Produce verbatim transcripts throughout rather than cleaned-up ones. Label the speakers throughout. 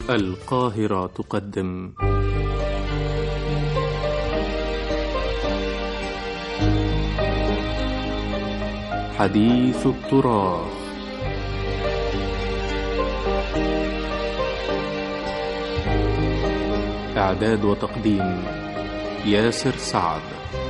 Speaker 1: القاهرة تقدم حديث التراث. إعداد وتقديم ياسر سعد.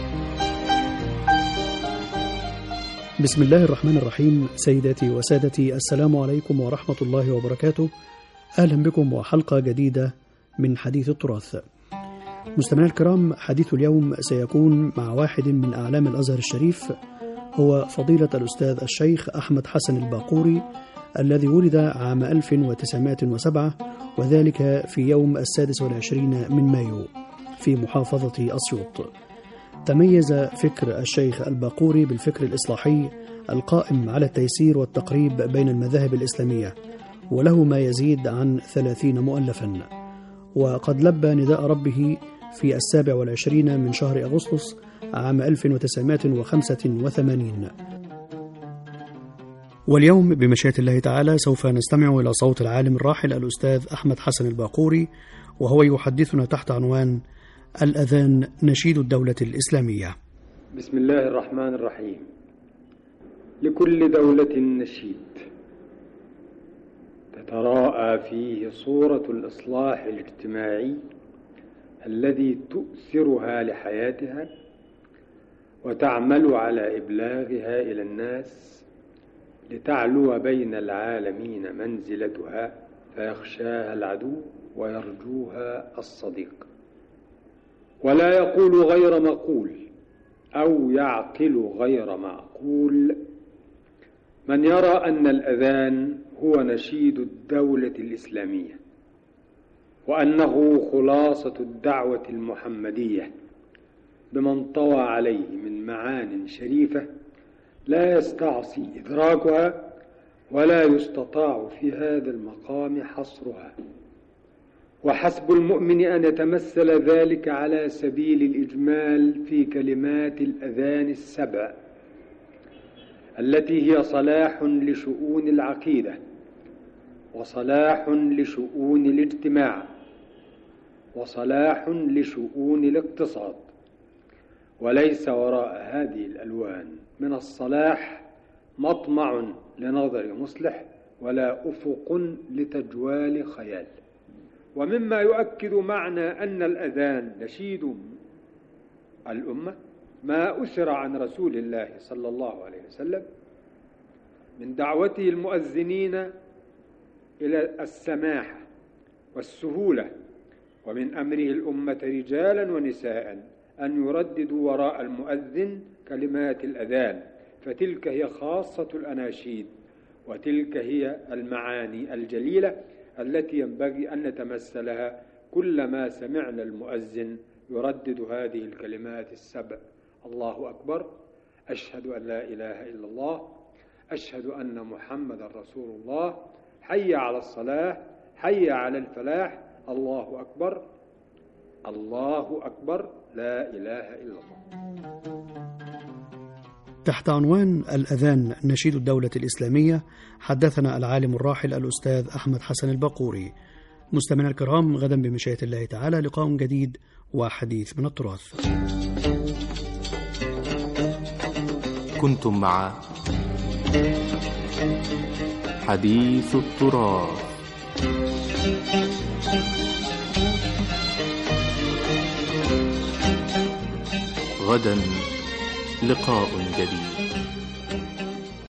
Speaker 2: بسم الله الرحمن الرحيم. سيداتي وسادتي، السلام عليكم ورحمة الله وبركاته. أهلا بكم وحلقة جديدة من حديث التراث. مستمعي الكرام، حديث اليوم سيكون مع واحد من أعلام الأزهر الشريف، هو فضيلة الأستاذ الشيخ أحمد حسن الباقوري، الذي ولد عام ألف وتسعمائة وسبعة، وذلك في يوم السادس والعشرين من مايو في محافظة أسيوط. تميز فكر الشيخ الباقوري بالفكر الإصلاحي القائم على التيسير والتقريب بين المذاهب الإسلامية، وله ما يزيد عن ثلاثين مؤلفا، وقد لبى نداء ربه في السابع والعشرين من شهر أغسطس عام ألف وتسعمائة وخمسة وثمانين. واليوم بمشيئة الله تعالى سوف نستمع إلى صوت العالم الراحل الأستاذ أحمد حسن الباقوري، وهو يحدثنا تحت عنوان الأذان نشيد الدولة الإسلامية.
Speaker 3: بسم الله الرحمن الرحيم. لكل دولة نشيد تتراءى فيه صورة الإصلاح الاجتماعي الذي تؤثرها لحياتها وتعمل على إبلاغها إلى الناس لتعلو بين العالمين منزلتها، فيخشاها العدو ويرجوها الصديق، ولا يقول غير مقول أو يعقل غير معقول من يرى أن الأذان هو نشيد الدولة الإسلامية، وأنه خلاصة الدعوة المحمدية بمن طوى عليه من معان شريفة لا يستعصي إدراكها ولا يستطاع في هذا المقام حصرها. وحسب المؤمن أن يتمثل ذلك على سبيل الإجمال في كلمات الأذان السبع التي هي صلاح لشؤون العقيدة، وصلاح لشؤون الاجتماع، وصلاح لشؤون الاقتصاد. وليس وراء هذه الألوان من الصلاح مطمع لنظر مصلح ولا أفق لتجوال خيال. ومما يؤكد معنى أن الأذان نشيد الأمة ما أسر عن رسول الله صلى الله عليه وسلم من دعوته المؤذنين إلى السماحة والسهولة، ومن أمره الأمة رجالا ونساء أن يرددوا وراء المؤذن كلمات الأذان، فتلك هي خاصة الأناشيد، وتلك هي المعاني الجليلة التي ينبغي أن نتمثلها كلما سمعنا المؤذن يردد هذه الكلمات السبع: الله أكبر، أشهد أن لا إله إلا الله، أشهد أن محمد رسول الله، حي على الصلاة، حي على الفلاح، الله أكبر، الله أكبر، لا إله إلا الله.
Speaker 2: تحت عنوان الأذان نشيد الدولة الإسلامية حدثنا العالم الراحل الأستاذ أحمد حسن الباقوري. مستمعينا الكرام، غدا بمشيئة الله تعالى لقاء جديد وحديث من التراث.
Speaker 1: كنتم مع حديث التراث. غدا لقاء جديد.